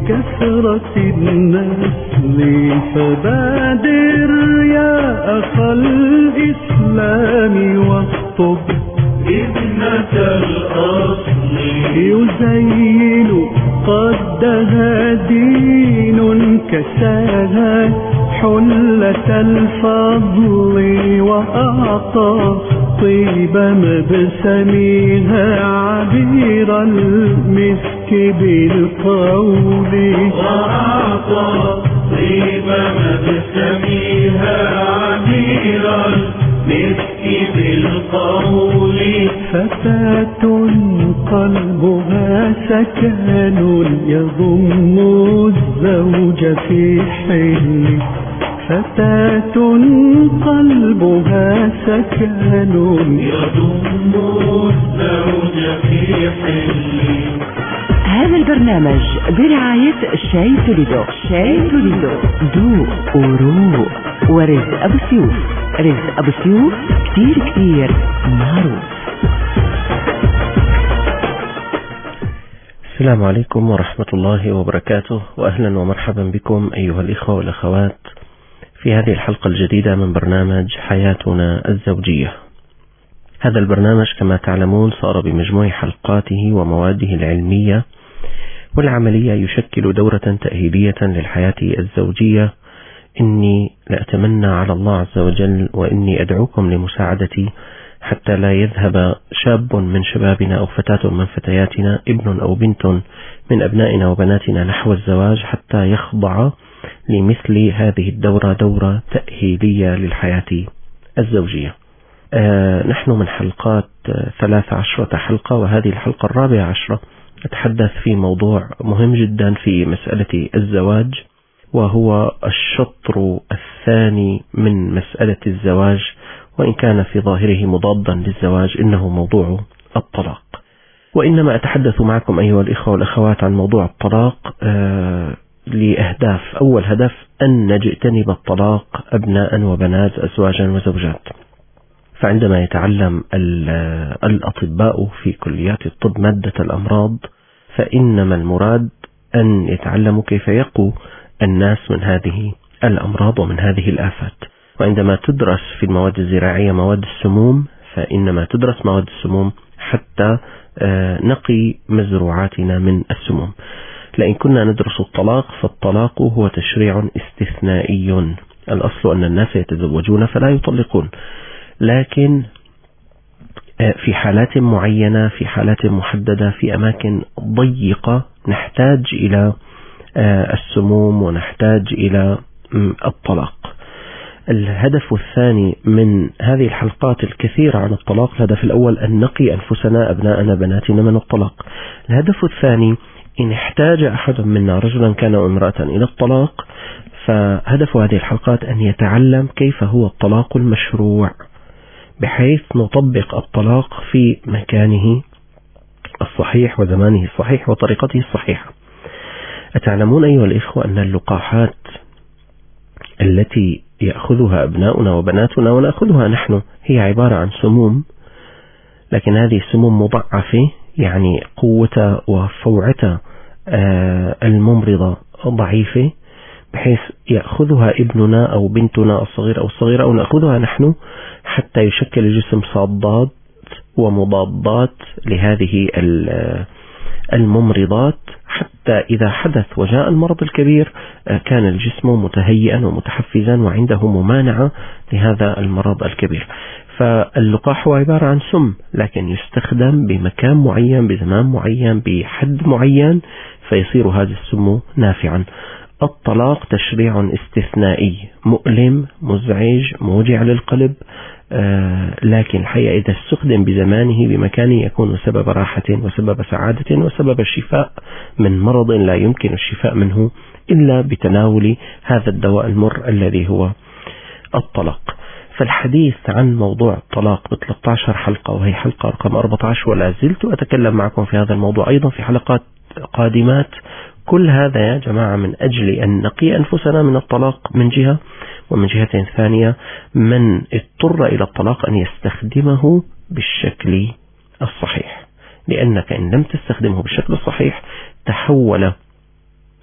لكثرة النسل فبادر يا أخا الإسلام واخطب ابنة الأصل يزين قدها دين كساها حلة الفضل وأعطى طيب مبسمها عبير المسك بالقول وأعطى طيب مبسمها عبير المسك بالقول فتاة قلبها سكن يضم الزوج في حل فتاة قلبها سكن يضم الزوج في حل. هذا البرنامج برعاية شاي توليدو. شاي توليدو ذوق وروق. ورزق أبو سيوف. رزق أبو سيوف كتير معروف. السلام عليكم ورحمة الله وبركاته، وأهلا ومرحبا بكم أيها الإخوة والأخوات في هذه الحلقة الجديدة من برنامج حياتنا الزوجية. هذا البرنامج كما تعلمون صار بمجموع حلقاته ومواده العلمية والعملية يشكل دورة تأهيلية للحياة الزوجية. إني لأتمنى على الله عز وجل وإني أدعوكم لمساعدتي حتى لا يذهب شاب من شبابنا أو فتاة من فتياتنا، ابن أو بنت من أبنائنا وبناتنا نحو الزواج حتى يخضع لمثل هذه الدورة، دورة تأهيلية للحياة الزوجية. نحن من حلقات 13 حلقة، وهذه الحلقة 14 أتحدث في موضوع مهم جدا في مسألة الزواج، وهو الشطر الثاني من مسألة الزواج، وإن كان في ظاهره مضادا للزواج، إنه موضوع الطلاق. وإنما أتحدث معكم أيها الإخوة والأخوات عن موضوع الطلاق لأهداف. أول هدف أن نجتنب الطلاق أبناء وبنات، أزواجا وزوجات. فعندما يتعلم الأطباء في كليات الطب مادة الأمراض، فإنما المراد أن يتعلموا كيف يقوا الناس من هذه الأمراض ومن هذه الآفات. وعندما تدرس في المواد الزراعية مواد السموم، فإنما تدرس مواد السموم حتى نقي مزروعاتنا من السموم. لأن كنا ندرس الطلاق، فالطلاق هو تشريع استثنائي. الأصل أن الناس يتزوجون فلا يطلقون، لكن في حالات معينة، في حالات محددة، في أماكن ضيقة نحتاج إلى السموم ونحتاج إلى الطلاق. الهدف الثاني من هذه الحلقات الكثيرة عن الطلاق، الهدف الأول أن نقي أنفسنا أبناءنا بناتنا من الطلاق. الهدف الثاني إن احتاج أحد منا رجلا كان أو امرأة إلى الطلاق، فهدف هذه الحلقات أن يتعلم كيف هو الطلاق المشروع، بحيث نطبق الطلاق في مكانه الصحيح وزمانه الصحيح وطريقته الصحيحة. أتعلمون أيها الإخوة أن اللقاحات التي يأخذها أبناؤنا وبناتنا ونأخذها نحن هي عبارة عن سموم، لكن هذه السموم مضاعفة، يعني قوة وفوعة الممرضة ضعيفة، بحيث يأخذها ابننا أو بنتنا الصغير أو الصغيرة أو نأخذها نحن حتى يشكل الجسم صادات ومضادات لهذه الممرضات، حتى إذا حدث وجاء المرض الكبير كان الجسم متهيئا ومتحفزا وعنده ممانعة لهذا المرض الكبير. فاللقاح هو عبارة عن سم، لكن يستخدم بمكان معين، بزمان معين، بحد معين، فيصير هذا السم نافعا. الطلاق تشريع استثنائي مؤلم مزعج موجع للقلب، لكن الحقيقة إذا استخدم بزمانه بمكانه يكون سبب راحة وسبب سعادة وسبب الشفاء من مرض لا يمكن الشفاء منه إلا بتناول هذا الدواء المر الذي هو الطلاق. فالحديث عن موضوع الطلاق ب 13 حلقة، وهي حلقة رقم 14، ولا زلت أتكلم معكم في هذا الموضوع أيضا في حلقات قادمات. كل هذا يا جماعة من أجل أن نقي أنفسنا من الطلاق من جهة، ومن جهة ثانية من اضطر إلى الطلاق أن يستخدمه بالشكل الصحيح، لأنك إن لم تستخدمه بالشكل الصحيح تحول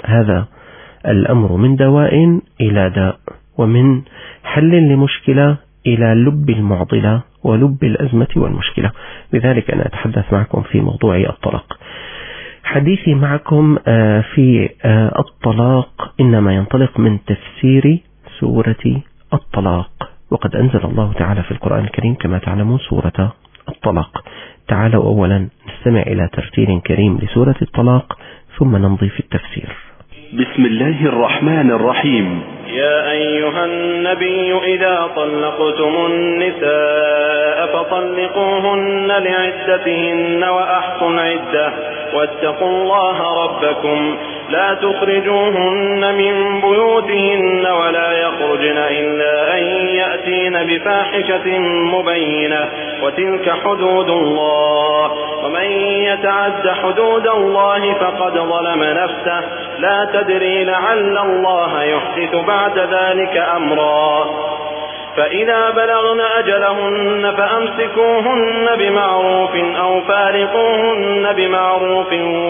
هذا الأمر من دواء إلى داء، ومن حل لمشكلة إلى لب المعضلة ولب الأزمة والمشكلة. لذلك أنا أتحدث معكم في موضوع الطلاق. حديثي معكم في الطلاق إنما ينطلق من تفسير سورة الطلاق، وقد أنزل الله تعالى في القرآن الكريم كما تعلمون سورة الطلاق. تعالوا أولا نستمع إلى ترتيل كريم لسورة الطلاق ثم نمضي في التفسير. بسم الله الرحمن الرحيم. يا أيها النبي إذا طلقتم النساء فطلقوهن لعدتهن وأحصوا العدة واتقوا الله ربكم لا تخرجوهن من بيوتهن ولا يخرجن إلا أن يأتين بفاحشة مبينة وتلك حدود الله ومن يتعد حدود الله فقد ظلم نفسه لا تدري لعل الله يحدث بعد ذلك أمرا. فإذا بلغن أجلهن فأمسكوهن بمعروف أو فارقوهن بمعروف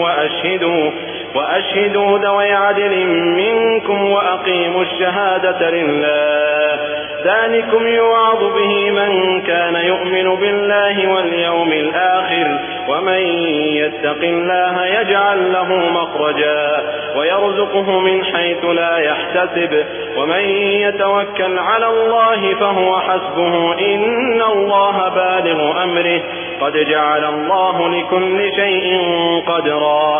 وأشهدوا ذوي عدل منكم وأقيموا الشهادة لله ذلكم يوعظ به من كان يؤمن بالله واليوم الآخر ومن يتق الله يجعل له مخرجا ويرزقه من حيث لا يحتسب ومن يتوكل على الله فهو حسبه إن الله بالغ أمره قد جعل الله لكل شيء قدرا.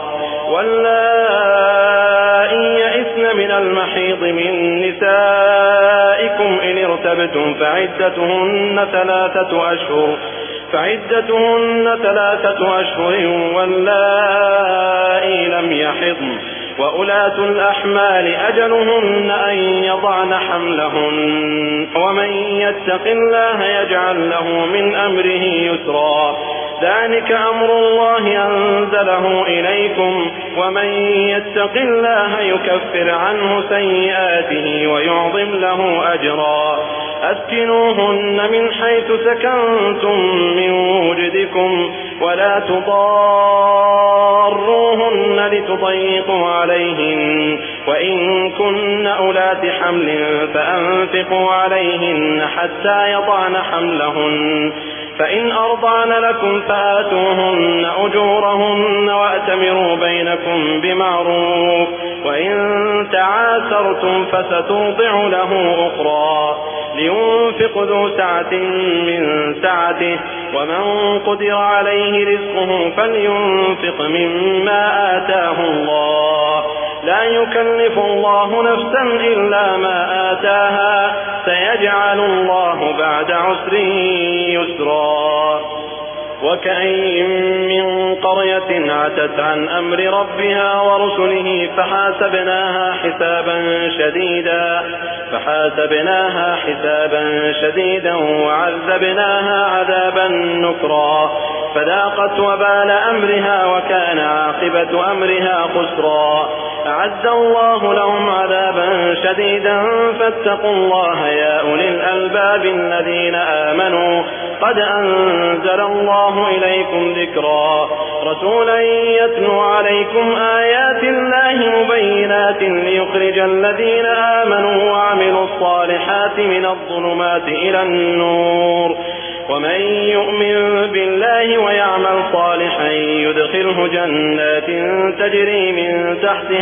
واللائي يئسن من المحيض من نسائكم إن ارتبتم فعدتهن 3 أشهر واللائي لم يحضن وأولاة الأحمال أجلهن أن يضعن حملهن ومن يتق الله يجعل له من أمره يسرا ذلك أمر الله أنزله إليكم ومن يتق الله يكفر عنه سيئاته ويعظم له أجرا. أسكنوهن من حيث سكنتم من وجدكم ولا تضاروهن لتضيقوا عليهن وإن كن أولات حمل فأنفقوا عليهن حتى يضعن حملهن فإن أرضعن لكم فآتوهن أجورهن وأتمروا بينكم بمعروف وإن تعاسرتم فسترضع له أخرى لينفق ذو سعة من سعته ومن قدر عليه رزقه فلينفق مما آتاه الله لا يكلف الله نفسا إلا ما آتاها سيجعل الله بعد عسر يسرا. وكأين من قرية عتت عن أمر ربها ورسله فحاسبناها حسابا شديدا وعذبناها عذابا نكرا فذاقت وبال أمرها وكان عاقبة أمرها خسرا. أعد الله لهم عذابا شديدا فاتقوا الله يا أولي الألباب الذين آمنوا قد أنزل الله إليكم ذكرا رسولا يتلو عليكم آيات الله مبينات ليخرج الذين آمنوا وعملوا الصالحات من الظلمات إلى النور ومن يؤمن بالله ويعمل صالحا يدخله جنات تجري من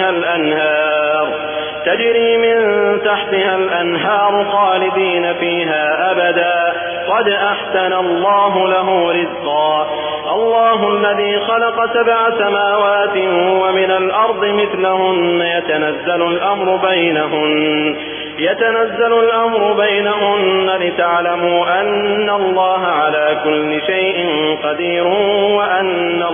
تحتها الأنهار خالدين فيها أبدا قد أحسن الله له رزقا. الله الذي خلق 7 سماوات ومن الأرض مثلهن يتنزل الأمر بينهن لتعلموا أن الله على كل شيء قدير وأن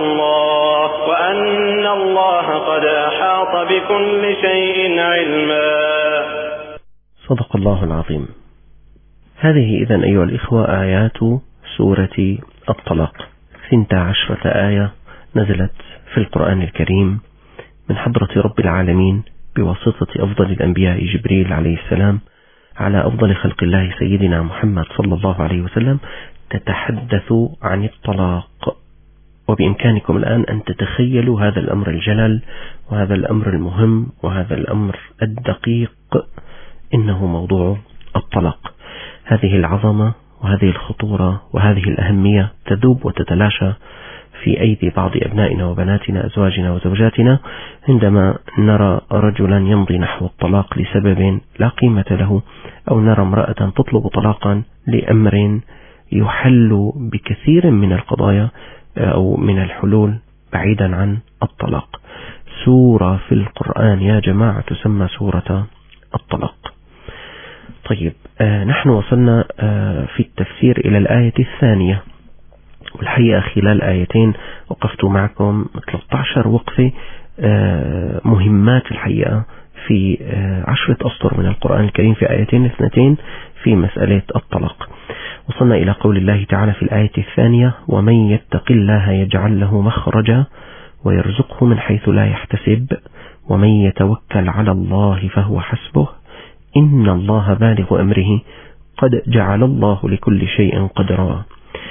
الله قد أحاط بكل شيء علما. صدق الله العظيم. هذه إذن أيها الإخوة آيات سورة الطلاق، 12 آية نزلت في القرآن الكريم من حضرة رب العالمين بواسطة أفضل الأنبياء جبريل عليه السلام على أفضل خلق الله سيدنا محمد صلى الله عليه وسلم، تتحدث عن الطلاق وبإمكانكم الآن أن تتخيلوا هذا الأمر الجلل وهذا الأمر المهم وهذا الأمر الدقيق، إنه موضوع الطلاق. هذه العظمة وهذه الخطورة وهذه الأهمية تذوب وتتلاشى في أيدي بعض أبنائنا وبناتنا أزواجنا وزوجاتنا عندما نرى رجلا يمضي نحو الطلاق لسبب لا قيمة له، أو نرى امرأة تطلب طلاقا لأمر يحل بكثير من القضايا أو من الحلول بعيدا عن الطلاق. سورة في القرآن يا جماعة تسمى سورة الطلاق. طيب، نحن وصلنا في التفسير إلى الآية الثانية، والحقيقة خلال آيتين وقفت معكم 13 وقفة مهمات الحقيقة في 10 أسطر من القرآن الكريم في آيتين اثنتين في مسألة الطلاق. وصلنا إلى قول الله تعالى في الآية الثانية: ومن يتق الله يجعل له مخرجا ويرزقه من حيث لا يحتسب ومن يتوكل على الله فهو حسبه إن الله بالغ أمره قد جعل الله لكل شيء قدرا.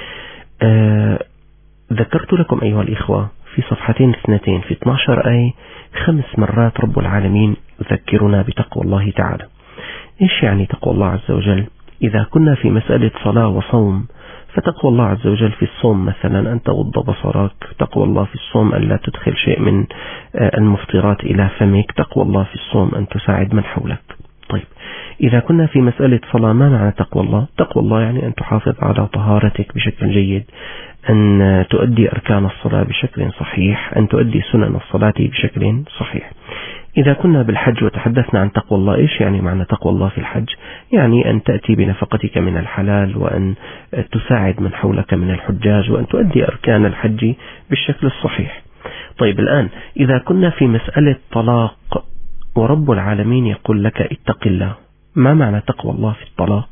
ذكرت لكم أيها الإخوة في صفحتين اثنتين في 12 آية 5 مرات رب العالمين يذكرنا بتقوى الله تعالى. إيش يعني تقوى الله عز وجل؟ إذا كنا في مسألة صلاة وصوم، فتقوى الله عز وجل في الصوم مثلا أن تغض بصرك، تقوى الله في الصوم أن لا تدخل شيء من المفطرات إلى فمك، تقوى الله في الصوم أن تساعد من حولك. طيب، إذا كنا في مسألة صلاة، ما معنى تقوى الله؟ تقوى الله يعني أن تحافظ على طهارتك بشكل جيد، أن تؤدي أركان الصلاة بشكل صحيح، أن تؤدي سنن الصلاة بشكل صحيح. إذا كنا بالحج وتحدثنا عن تقوى الله، إيش يعني معنى تقوى الله في الحج؟ يعني أن تأتي بنفقتك من الحلال، وأن تساعد من حولك من الحجاج، وأن تؤدي أركان الحج بالشكل الصحيح. طيب، الآن إذا كنا في مسألة طلاق ورب العالمين يقول لك اتق الله، ما معنى تقوى الله في الطلاق؟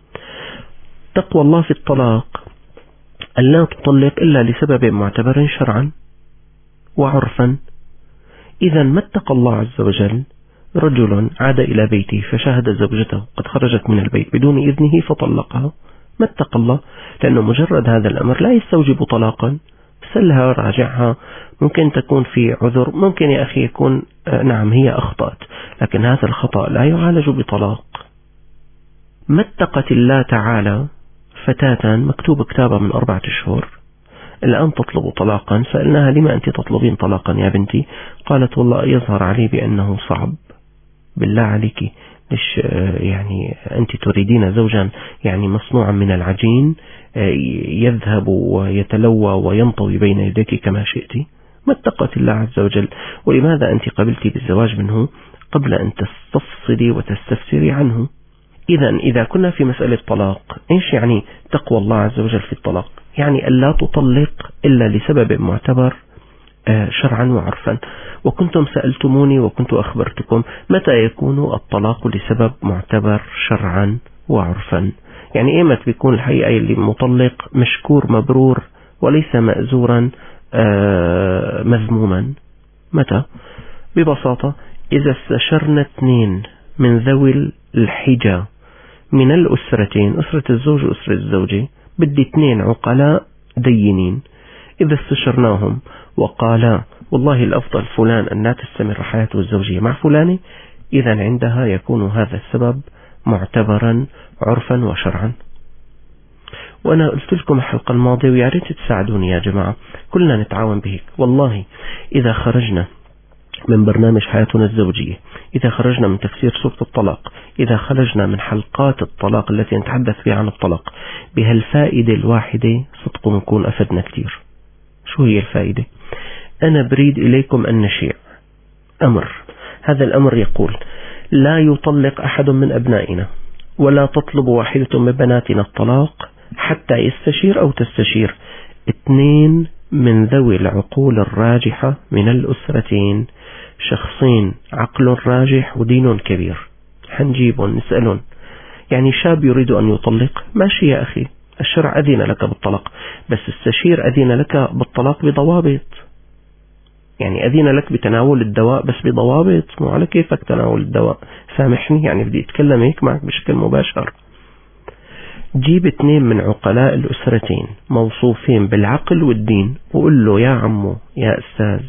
تقوى الله في الطلاق أن لا تطلق إلا لسبب معتبر شرعا وعرفا. إذا ما اتقى الله عز وجل؟ رجل عاد إلى بيته فشاهد زوجته قد خرجت من البيت بدون إذنه فطلقها، ما اتقى الله، لأنه مجرد هذا الأمر لا يستوجب طلاقا. سلها، راجعها، ممكن تكون في عذر، ممكن يا أخي يكون نعم هي أخطأت، لكن هذا الخطأ لا يعالج بطلاق. ما اتقت الله تعالى فتاة مكتوب كتابة من 4 أشهر الآن تطلب طلاقا، سألناها: لما أنت تطلبين طلاقا يا بنتي؟ قالت: والله يظهر علي بأنه صعب. بالله عليك، ليش يعني أنت تريدين زوجا يعني مصنوعا من العجين يذهب ويتلوى وينطوي بين يديك كما شئت؟ ما اتقت الله عز وجل. ولماذا أنت قبلتي بالزواج منه قبل أن تستفصلي وتستفسري عنه؟ إذا كنا في مسألة طلاق، إيش يعني تقوى الله عز وجل في الطلاق؟ يعني ألا تطلق إلا لسبب معتبر شرعا وعرفا. وكنتم سألتموني وكنت أخبرتكم متى يكون الطلاق لسبب معتبر شرعا وعرفا. يعني إيمت بيكون الحقيقة اللي مطلق مشكور مبرور وليس مأزورا مذموما؟ متى؟ ببساطة، إذا استشرنا 2 من ذوي الحجة من الأسرتين، أسرة الزوج وأسرة الزوجة، بدي 2 عقلاء دينين، إذا استشرناهم وقالا والله الأفضل فلان أن لا تستمر حياته الزوجية مع فلانة، إذا عندها يكون هذا السبب معتبرا عرفا وشرعا. وأنا قلت لكم الحلقة الماضية ويا ريت تساعدوني يا جماعة، كلنا نتعاون بهيك. والله إذا خرجنا من برنامج حياتنا الزوجية، إذا خرجنا من تفسير سورة الطلاق، إذا خرجنا من حلقات الطلاق التي نتحدث فيها عن الطلاق بهالفائدة الواحدة، صدق نكون أفدنا كتير. شو هي الفائدة؟ أنا بريد إليكم أن نشيع أمر، هذا الأمر يقول: لا يطلق أحد من أبنائنا ولا تطلب واحدة من بناتنا الطلاق حتى يستشير أو تستشير 2 من ذوي العقول الراجحة من الأسرتين، شخصين عقل راجح ودين كبير، حنجيبهم نسألون. يعني شاب يريد أن يطلق، ماشي يا أخي، الشرع أذن لك بالطلاق، بس استشير أذن لك بالطلاق بضوابط. يعني أذن لك بتناول الدواء بس بضوابط، مو على كيفك تناول الدواء، سامحني يعني بدي أتكلم هيك معك بشكل مباشر. جيب 2 من عقلاء الأسرتين موصوفين بالعقل والدين وقل له يا عمو، يا أستاذ،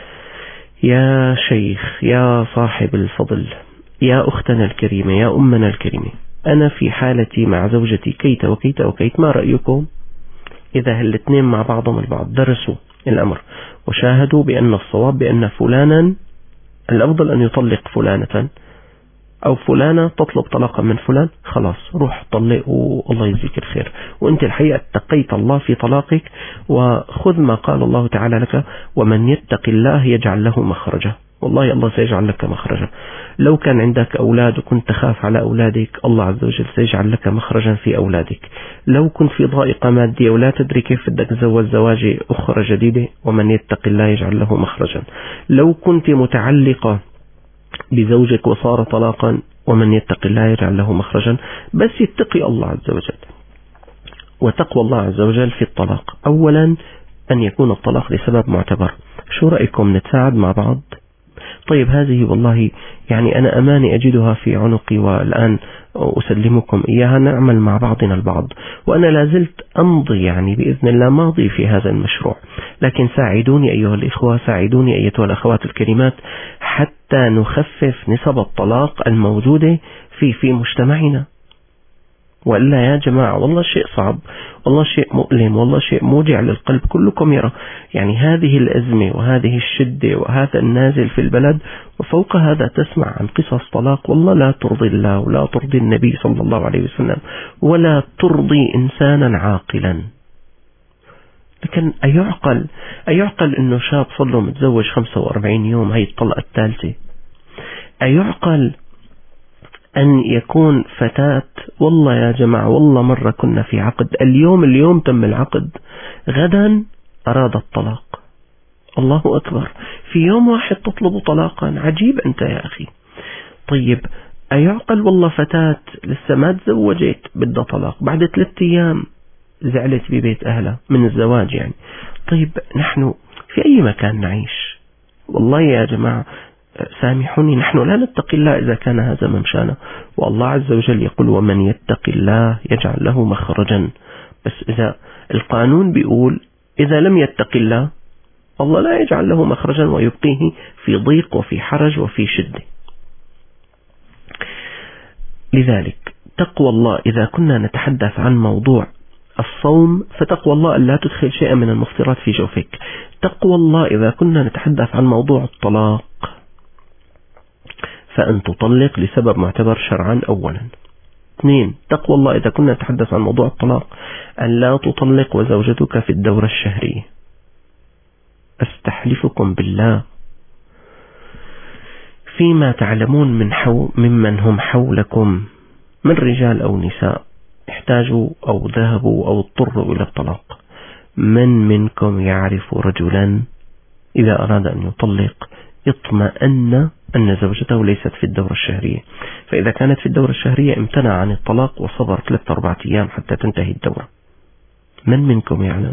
يا شيخ، يا صاحب الفضل، يا أختنا الكريمة، يا أمنا الكريمة، أنا في حالتي مع زوجتي كيت وكيت وكيت، ما رأيكم؟ إذا هالاثنين مع بعضهم البعض درسوا الأمر وشاهدوا بأن الصواب بأن فلانا الأفضل أن يطلق فلانة، أو فلانة تطلب طلاقا من فلان، خلاص روح طلق والله يجزيك الخير، وأنت الحقيقة اتقيت الله في طلاقك، وخذ ما قال الله تعالى لك: ومن يتق الله يجعل له مخرجا. والله الله سيجعل لك مخرجا. لو كان عندك أولاد وكنت تخاف على أولادك، الله عز وجل سيجعل لك مخرجا في أولادك. لو كنت في ضائقة مادية ولا تدري كيف بدك تزوج زواجة أخرى جديدة، ومن يتق الله يجعل له مخرجا. لو كنت متعلقة بزوجك وصار طلاقا، ومن يتق الله يجعل له مخرجا. بس يتقي الله عز وجل. وتقوى الله عز وجل في الطلاق، أولا أن يكون الطلاق لسبب معتبر. شو رأيكم نتساعد مع بعض؟ طيب هذه والله يعني أنا أماني أجدها في عنقي والآن أسلمكم إياها، نعمل مع بعضنا البعض، وأنا لازلت أمضي يعني بإذن الله ماضي في هذا المشروع، لكن ساعدوني أيها الإخوة، ساعدوني أيتها الأخوات الكريمات، حتى نخفف نسب الطلاق الموجودة في مجتمعنا. وإلا يا جماعة والله شيء صعب، والله شيء مؤلم، والله شيء موجع للقلب. كلكم يرى يعني هذه الأزمة وهذه الشدة وهذا النازل في البلد، وفوق هذا تسمع عن قصص طلاق والله لا ترضي الله ولا ترضي النبي صلى الله عليه وسلم ولا ترضي إنسانا عاقلا. لكن أيعقل إنه شاب صار له متزوج 45 يوم هي الطلقة الثالثة؟ أيعقل أن يكون فتاة والله يا جماعة والله مرة كنا في عقد، اليوم تم العقد، غدا أراد الطلاق. الله أكبر، في يوم واحد تطلب طلاقا، عجيب أنت يا أخي. طيب أيعقل والله فتاة لسه ما تزوجت بدها طلاق، بعد 3 أيام زعلت ببيت أهلها من الزواج يعني. طيب نحن في أي مكان نعيش؟ والله يا جماعة سامحوني، نحن لا نتقي الله إذا كان هذا ممشانا، والله عز وجل يقول: ومن يتق الله يجعل له مخرجا. بس إذا القانون بيقول إذا لم يتق الله لا يجعل له مخرجا ويبقيه في ضيق وفي حرج وفي شدة. لذلك تقوى الله، إذا كنا نتحدث عن موضوع الصوم فتقوى الله أن لا تدخل شيئا من المفطرات في جوفك. تقوى الله إذا كنا نتحدث عن موضوع الطلاق فأن تطلق لسبب معتبر شرعا أولا. 2 تقوى الله إذا كنا نتحدث عن موضوع الطلاق أن لا تطلق وزوجتك في الدورة الشهرية. أستحلفكم بالله فيما تعلمون ممن هم حولكم من رجال أو نساء احتاجوا أو ذهبوا أو اضطروا إلى الطلاق، من منكم يعرف رجلا إذا أراد أن يطلق اطمأن أن زوجته ليست في الدورة الشهرية، فإذا كانت في الدورة الشهرية امتنع عن الطلاق وصبر 3-4 أيام حتى تنتهي الدورة. من منكم يعلم؟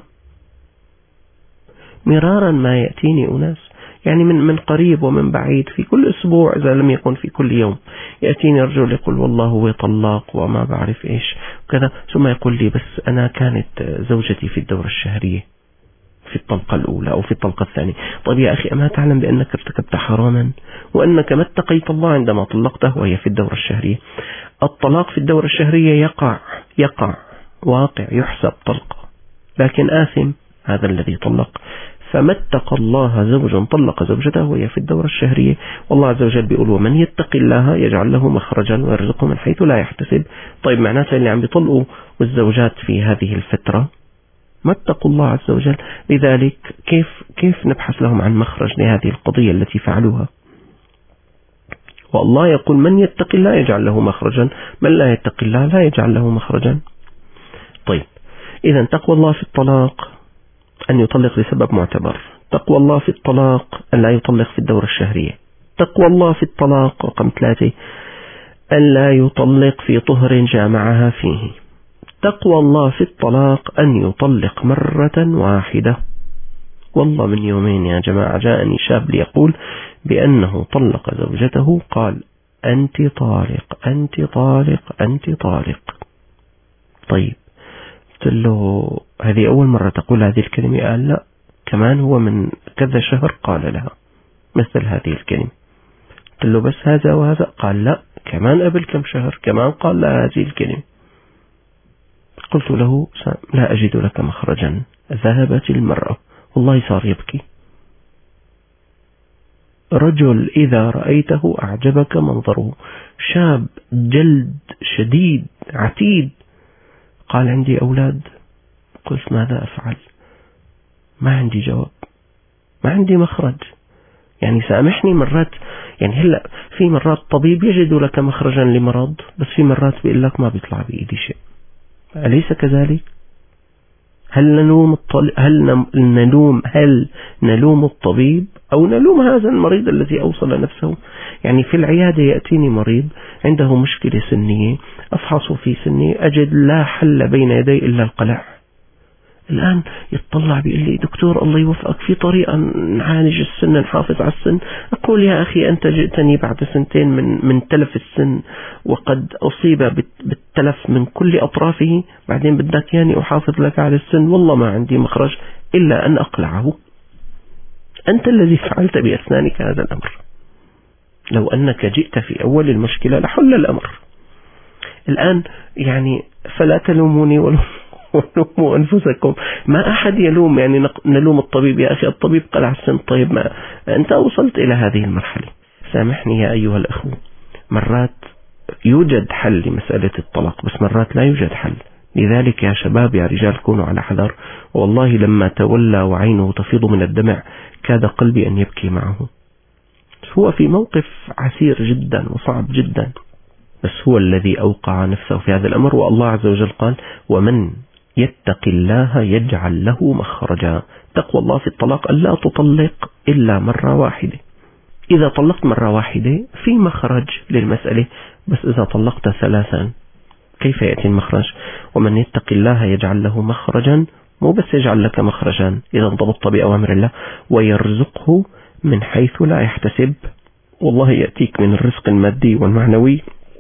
مرارا ما يأتيني أناس يعني من قريب ومن بعيد، في كل أسبوع إذا لم يكن في كل يوم يأتيني رجل يقول والله هو طلاق وما بعرف إيش وكذا، ثم يقول لي بس أنا كانت زوجتي في الدورة الشهرية في الطلقة الأولى أو في الطلقة الثانية. طيب يا أخي أما تعلم بأنك ارتكبت حراما وأنك ما اتقيت الله عندما طلقته وهي في الدورة الشهرية؟ الطلاق في الدورة الشهرية يقع واقع، يحسب طلقة، لكن آثم هذا الذي طلق. فما اتقى الله زوج طلق زوجته وهي في الدورة الشهرية، والله عز وجل بيقول ومن يتق الله يجعل له مخرجا ويرزقه من حيث لا يحتسب. طيب معناته اللي عم بيطلقوا والزوجات في هذه الفترة ما اتقوا الله عز وجل، لذلك كيف نبحث لهم عن مخرج لهذه القضية التي فعلوها؟ والله يقول من يتق الله يجعل له مخرجا، من لا يتق الله لا يجعل له مخرجا. طيب إذا تقوى الله في الطلاق أن يطلق لسبب معتبر، تقوى الله في الطلاق أن لا يطلق في الدورة الشهرية، تقوى الله في الطلاق رقم 3 أن لا يطلق في طهر جامعها فيه، تقوى الله في الطلاق أن يطلق مرة واحدة. والله من يومين يا جماعة جاءني شاب ليقول بأنه طلق زوجته، قال أنت طالق أنت طالق أنت طالق. طيب. قلت له هذه أول مرة تقول هذه الكلمة؟ قال لا، كمان هو من كذا شهر قال لها مثل هذه الكلمة. قلت له بس هذا وهذا؟ قال لا، كمان قبل كم شهر كمان قال لها هذه الكلمة. قلت له لا أجد لك مخرجا. ذهبت المرأة، والله صار يبكي. رجل إذا رأيته أعجبك منظره، شاب جلد شديد عتيد. قال عندي أولاد. قلت ماذا أفعل؟ ما عندي جواب، ما عندي مخرج. يعني سامحني، مرات يعني هلأ في مرات طبيب يجد لك مخرجا لمرض، بس في مرات بيقول لك ما بيطلع بإيدي شيء. أليس كذلك؟ هل نلوم الطبيب أو نلوم هذا المريض الذي أوصل نفسه؟ يعني في العيادة يأتيني مريض عنده مشكلة سنية، أفحص في سنه أجد لا حل بين يدي إلا القلع. الآن يتطلع بيقول لي دكتور الله يوفقك، في طريقة نعالج السن، نحافظ على السن. أقول يا أخي أنت جئتني بعد سنتين من تلف السن، وقد أصيب بالتلف من كل أطرافه، بعدين بدك يعني أحافظ لك على السن؟ والله ما عندي مخرج إلا أن أقلعه. أنت الذي فعلت بأسنانك هذا الأمر. لو أنك جئت في أول المشكلة لحل الأمر. الآن يعني فلا تلوموني ولوموا أنفسكم. ما أحد يلوم، يعني نلوم الطبيب. يا أخي الطبيب قلع السن، طيب ما أنت وصلت إلى هذه المرحلة. سامحني يا أيها الأخوة، مرات يوجد حل لمسألة الطلاق، بس مرات لا يوجد حل. لذلك يا شباب يا رجال كونوا على حذر. والله لما تولى وعينه تفيض من الدمع كاد قلبي أن يبكي معه. هو في موقف عسير جدا وصعب جدا، بس هو الذي أوقع نفسه في هذا الأمر. والله عز وجل قال ومن يتق الله يجعل له مخرجا. تقوى الله في الطلاق ألا تطلق إلا مرة واحدة. إذا طلقت مرة واحدة في مخرج للمسألة، بس إذا طلقت ثلاثا كيف يأتي المخرج؟ ومن يتق الله يجعل له مخرجا، مو بس يجعل لك مخرجا إذا انضبطت بأوامر الله، ويرزقه من حيث لا يحتسب. والله يأتيك من الرزق المادي والمعنوي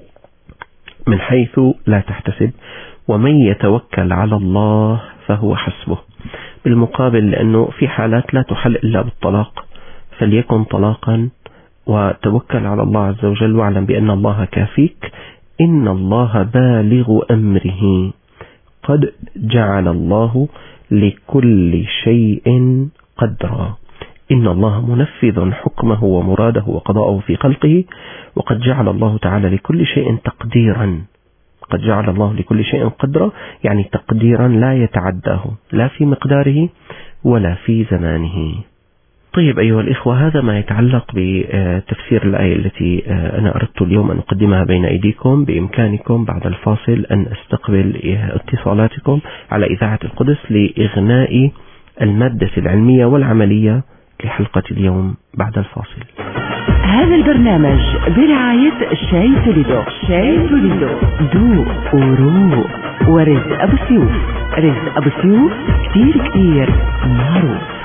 من حيث لا تحتسب. ومن يتوكل على الله فهو حسبه. بالمقابل لأنه في حالات لا تحل إلا بالطلاق، فليكن طلاقا وتوكل على الله عز وجل، واعلم بأن الله كافيك. إن الله بالغ أمره، قد جعل الله لكل شيء قدرا. إن الله منفذ حكمه ومراده وقضاءه في خلقه، وقد جعل الله تعالى لكل شيء تقديرا. قد جعل الله لكل شيء قدرا، يعني تقديرا لا يتعداه لا في مقداره ولا في زمانه. طيب أيها الإخوة، هذا ما يتعلق بتفسير الآية التي أنا أردت اليوم أن أقدمها بين أيديكم. بإمكانكم بعد الفاصل أن أستقبل اتصالاتكم على إذاعة القدس لإغناء المادة العلمية والعملية لحلقة اليوم بعد الفاصل. هذا البرنامج برعاية شاي توليدو. شاي توليدو ذوق وروق. ورزق أبو سيوف. رزق أبو سيوف كتير معروف.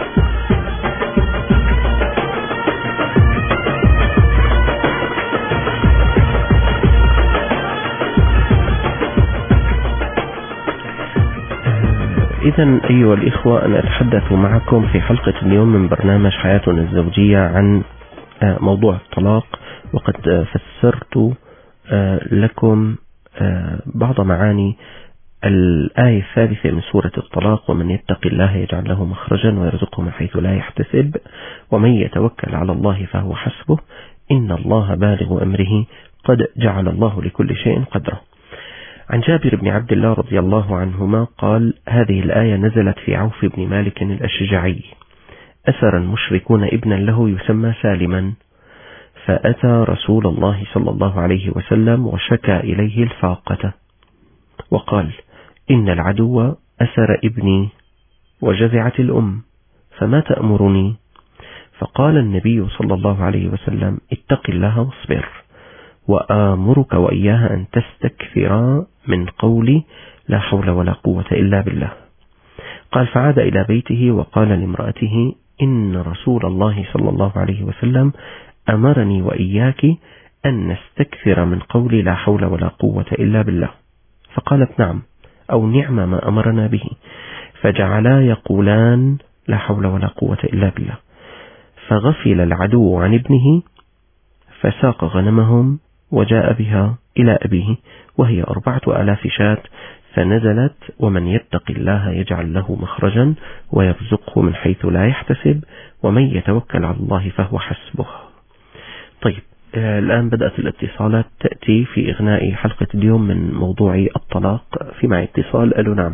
إذن أيها الإخوة، أنا أتحدث معكم في حلقة اليوم من برنامج حياتنا الزوجية عن موضوع الطلاق، وقد فسرت لكم بعض معاني الآية الثالثة من سورة الطلاق: ومن يتق الله يجعل له مخرجا ويرزقه من حيث لا يحتسب ومن يتوكل على الله فهو حسبه إن الله بالغ أمره قد جعل الله لكل شيء قدرا. عن جابر بن عبد الله رضي الله عنهما قال: هذه الآية نزلت في عوف بن مالك الأشجعي. أسر المشركون ابنا له يسمى سالما، فأتى رسول الله صلى الله عليه وسلم وشكى إليه الفاقة وقال: إن العدو أسر ابني وجزعت الأم، فما تأمرني؟ فقال النبي صلى الله عليه وسلم: اتق الله واصبر، وآمرك وإياها أن تستكثر من قولي لا حول ولا قوة إلا بالله. قال: فعاد إلى بيته وقال لامرأته: إن رسول الله صلى الله عليه وسلم أمرني وإياك أن نستكثر من قولي لا حول ولا قوة إلا بالله. فقالت: نعم، أو نعم ما أمرنا به، فجعلا يقولان لا حول ولا قوة إلا بالله. فغفل العدو عن ابنه فساق غنمهم وجاء بها إلى أبيه وهي 4000 شاة، فنزلت: ومن يتق الله يجعل له مخرجا ويرزقه من حيث لا يحتسب ومن يتوكل على الله فهو حسبه. طيب، الآن بدأت الاتصالات تأتي في إغناء حلقة اليوم من موضوع الطلاق. في معي اتصال. ألو. نعم.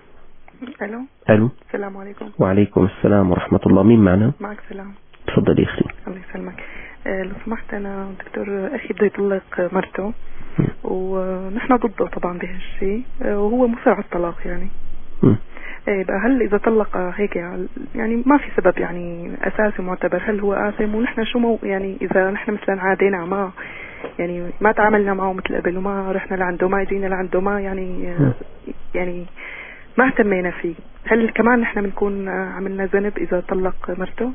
ألو. السلام عليكم. وعليكم السلام ورحمة الله. مين معنا؟ معك سلام. تفضلي أختي. الله يسلمك. لو سمحت، أنا دكتور أخي بده يطلق مرته ونحن ضده طبعا بهالشيء، وهو مصر على الطلاق يعني. بقى هل إذا طلق هيك يعني ما في سبب يعني أساسي معتبر، هل هو آثم؟ ونحن شو يعني إذا نحن مثلا عادينا معه يعني ما تعاملنا معه مثل قبل وما رحنا لعنده ما جينا لعنده ما يعني ما اهتمينا فيه، هل كمان نحن بنكون عملنا ذنب إذا طلق مرته؟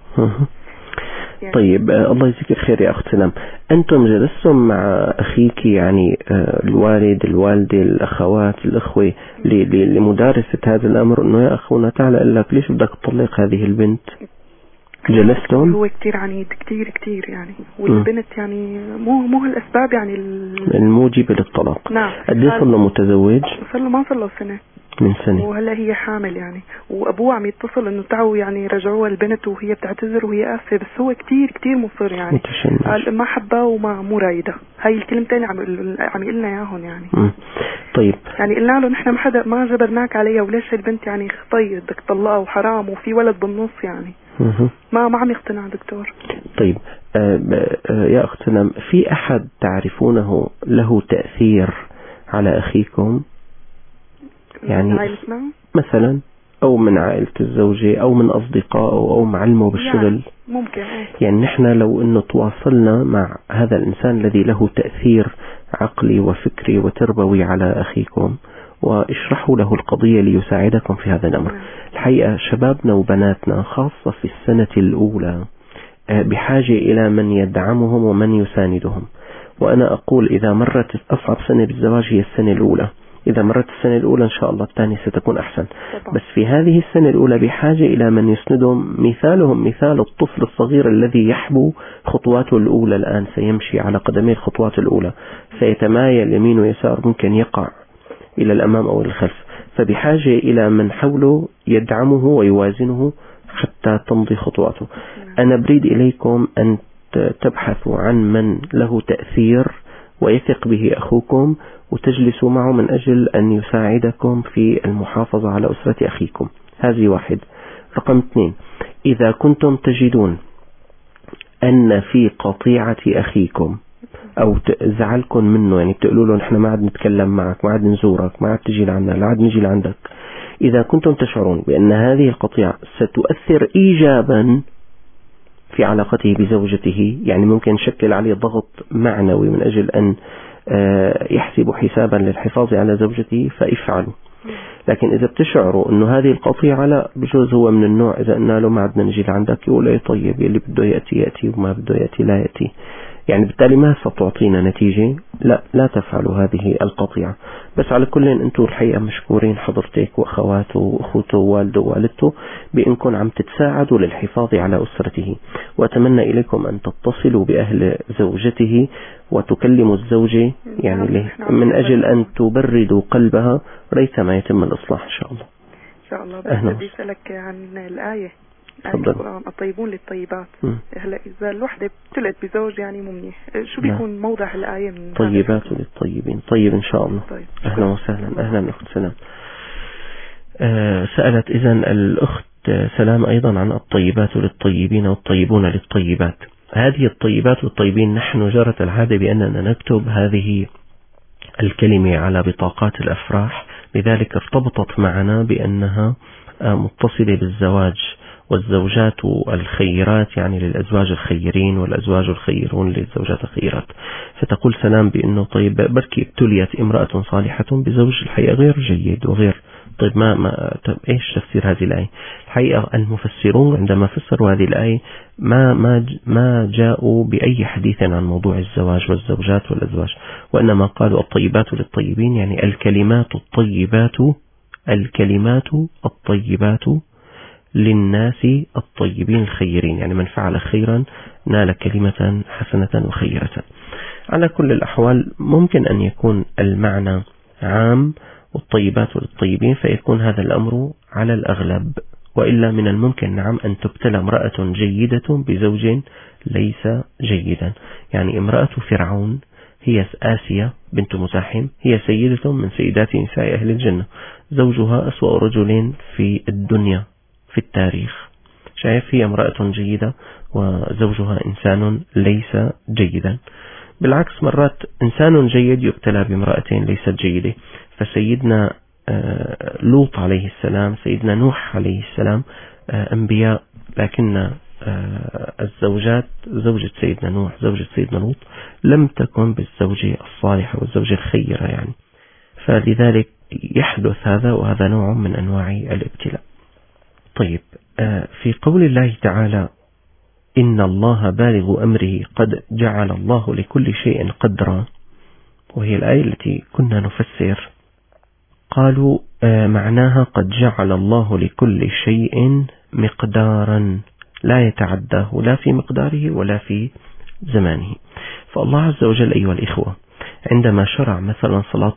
يعني. طيب، الله يجزيك الخير يا أخت سلام. أنتم جلستم مع أخيك يعني الوالد الوالدة الأخوات الأخوة لمدارسة هذا الأمر، أنه يا أخونا تعال قال لك ليش بدك تطلق هذه البنت؟ جلستم؟ هو كتير عنيد، كتير يعني، والبنت يعني مو هالأسباب يعني الموجبة للطلاق. نعم. قد صار له متزوج؟ ما صار له سنة. من سنة. وهلا هي حامل يعني، وأبوه عم يتصل إنه تعوا يعني رجعوها البنت وهي بتعتذر وهي آسفة، بس هو كتير مصر يعني. قال ما حبها وما مو رايدة. هاي الكلمتين عم يقلنا إياهم يعني. طيب. يعني قلنا له نحن ما جبرناك عليها، وليش البنت يعني خطية بدك تطلقها وحرام وفي ولد بالنص يعني. ما عم يقتنع دكتور. طيب، يا أخت سلام، في أحد تعرفونه له تأثير على أخيكم؟ يعني مثلا أو من عائلة الزوجة أو من أصدقائه أو معلمه بالشغل يعني ممكن. يعني نحن لو أنه تواصلنا مع هذا الإنسان الذي له تأثير عقلي وفكري وتربوي على أخيكم واشرحوا له القضية ليساعدكم في هذا الأمر. الحقيقة شبابنا وبناتنا خاصة في السنة الأولى بحاجة إلى من يدعمهم ومن يساندهم. وأنا أقول إذا مرت أصعب سنة بالزواج هي السنة الأولى، إذا مرت السنة الأولى إن شاء الله الثانية ستكون أحسن. بس في هذه السنة الأولى بحاجة إلى من يسندهم، مثالهم مثال الطفل الصغير الذي يحبو خطواته الأولى الآن، سيمشي على قدميه الخطوات الأولى، سيتمايل يمين ويسار، ممكن يقع إلى الأمام أو الخلف، فبحاجة إلى من حوله يدعمه ويوازنه حتى تمضي خطواته. أنا بريد إليكم أن تبحثوا عن من له تأثير ويثق به أخوكم وتجلسوا معه من أجل أن يساعدكم في المحافظة على أسرة أخيكم. هذه واحد. رقم 2، إذا كنتم تجدون أن في قطيعة أخيكم أو زعلكم منه، يعني بتقولوا له نحن ما عاد نتكلم معك، ما عاد نزورك، ما عاد تجي لعنا، لا عاد نجي لعندك، إذا كنتم تشعرون بأن هذه القطيعة ستؤثر إيجابا في علاقته بزوجته، يعني ممكن يشكل عليه ضغط معنوي من أجل أن يحسب حسابا للحفاظ على زوجته، فافعلوا. لكن إذا بتشعروا أنه هذه القطيعة لا، بجوز هو من النوع إذا قلنا له ما عدنا نجي لعندك يقول إيه طيب، اللي بده يأتي وما بده يأتي لا يأتي، يعني بالتالي ما ستعطينا نتيجة. لا تفعلوا هذه القطيعة. بس على كل أنتم الحقيقة مشكورين، حضرتك وأخواته وأخوته ووالده ووالدته، بأنكم عم تتساعدوا للحفاظ على أسرته. وأتمنى إليكم أن تتصلوا بأهل زوجته وتكلموا الزوجة يعني من أجل أن تبردوا قلبها ريثما يتم الإصلاح إن شاء الله. إن شاء الله. بدي أسألك عن الآية الطيبون للطيبات. هلا إذا الوحدة ابتلت بزوج يعني مو منيح، شو بيكون موضع الآية من طيبات للطيبين؟ طيب إن شاء الله. طيب. أهلا وسهلا. أهلا أخت سلام. سألت إذن الأخت سلام أيضا عن الطيبات للطيبين والطيبون للطيبات. هذه الطيبات والطيبين نحن جرت العادة بأننا نكتب هذه الكلمة على بطاقات الأفراح، لذلك ارتبطت معنا بأنها متصلة بالزواج، والزوجات الخيرات يعني للأزواج الخيرين والأزواج الخيرون للزوجات الخيرات. فتقول سلام بأنه طيب بركي ابتليت امرأة صالحة بزوج الحقيقة غير جيد وغير طيب طيب إيش تفسير هذه الآية؟ الحقيقة المفسرون عندما فسروا هذه الآية ما جاءوا بأي حديث عن موضوع الزواج والزوجات والأزواج، وإنما قالوا الطيبات للطيبين، يعني الكلمات الطيبات للناس الطيبين الخيرين، يعني من فعل خيرا نال كلمة حسنة وخيرة. على كل الأحوال ممكن أن يكون المعنى عام والطيبات للطيبين فيكون هذا الأمر على الأغلب، وإلا من الممكن نعم أن تبتلى امرأة جيدة بزوج ليس جيدا. يعني امرأة فرعون هي آسيا بنت مزاحم، هي سيدة من سيدات نساء أهل الجنة، زوجها أسوأ رجل في الدنيا في التاريخ. شايف؟ هي امرأة جيدة وزوجها إنسان ليس جيدا. بالعكس مرات إنسان جيد يبتلى بامرأة ليست جيدة. فسيدنا لوط عليه السلام، سيدنا نوح عليه السلام أنبياء، لكن الزوجات زوجة سيدنا نوح زوجة سيدنا لوط لم تكن بالزوجة الصالحة والزوجة الخيرة يعني. فلذلك يحدث هذا، وهذا نوع من أنواع الابتلاء. طيب، في قول الله تعالى إن الله بالغ أمره قد جعل الله لكل شيء قدرا، وهي الآية التي كنا نفسر، قالوا معناها قد جعل الله لكل شيء مقدارا لا يتعداه لا في مقداره ولا في زمانه. فالله عز وجل أيها الإخوة عندما شرع مثلا صلاة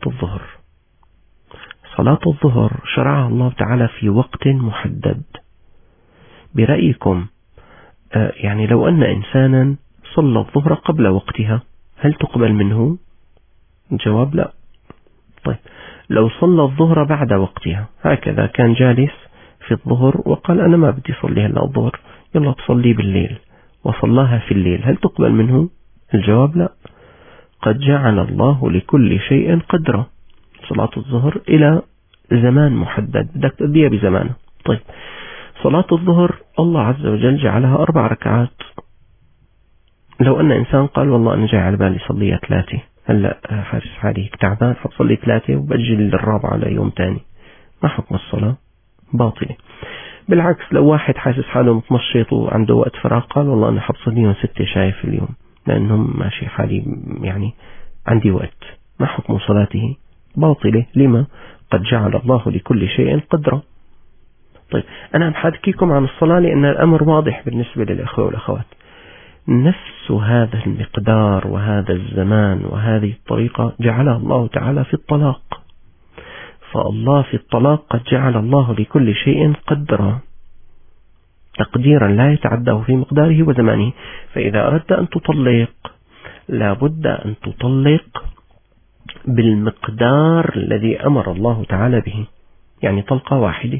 الظهر شرعها الله تعالى في وقت محدد. برأيكم يعني لو أن إنسانا صلى الظهر قبل وقتها هل تقبل منه؟ الجواب لا. طيب، لو صلى الظهر بعد وقتها، هكذا كان جالس في الظهر وقال أنا ما بدي صلي هلا الظهر، يلا تصلي بالليل، وصلاها في الليل، هل تقبل منه؟ الجواب لا. قد جعل الله لكل شيء قدرا. صلاة الظهر إلى زمان محدد، بدك تأديها بزمانه. طيب، صلاة الظهر الله عز وجل جعلها 4 ركعات. لو أن إنسان قال والله أنا جاي على بالي صليها 3، هلا حاسس حالي تعبان حصلي 3 وبأجل الرابعة ليوم تاني، ما حكم الصلاة؟ باطلة. بالعكس، لو واحد حاسس حاله متمشط وعنده وقت فراغ قال والله أنا حصليهم 6 شاي في اليوم لأنهم ماشي حالي يعني عندي وقت، ما حكم صلاته؟ باطلة. لما؟ قد جعل الله لكل شيء قدرا. طيب، أنا بحكيكم عن الصلاة لأن الأمر واضح بالنسبة للأخوة والأخوات. نفس هذا المقدار وهذا الزمان وهذه الطريقة جعلها الله تعالى في الطلاق. فالله في الطلاق قد جعل الله لكل شيء قدرا، تقديرا لا يتعداه في مقداره وزمانه. فإذا أردت أن تطلق لابد أن تطلق بالمقدار الذي أمر الله تعالى به، يعني طلقة واحدة.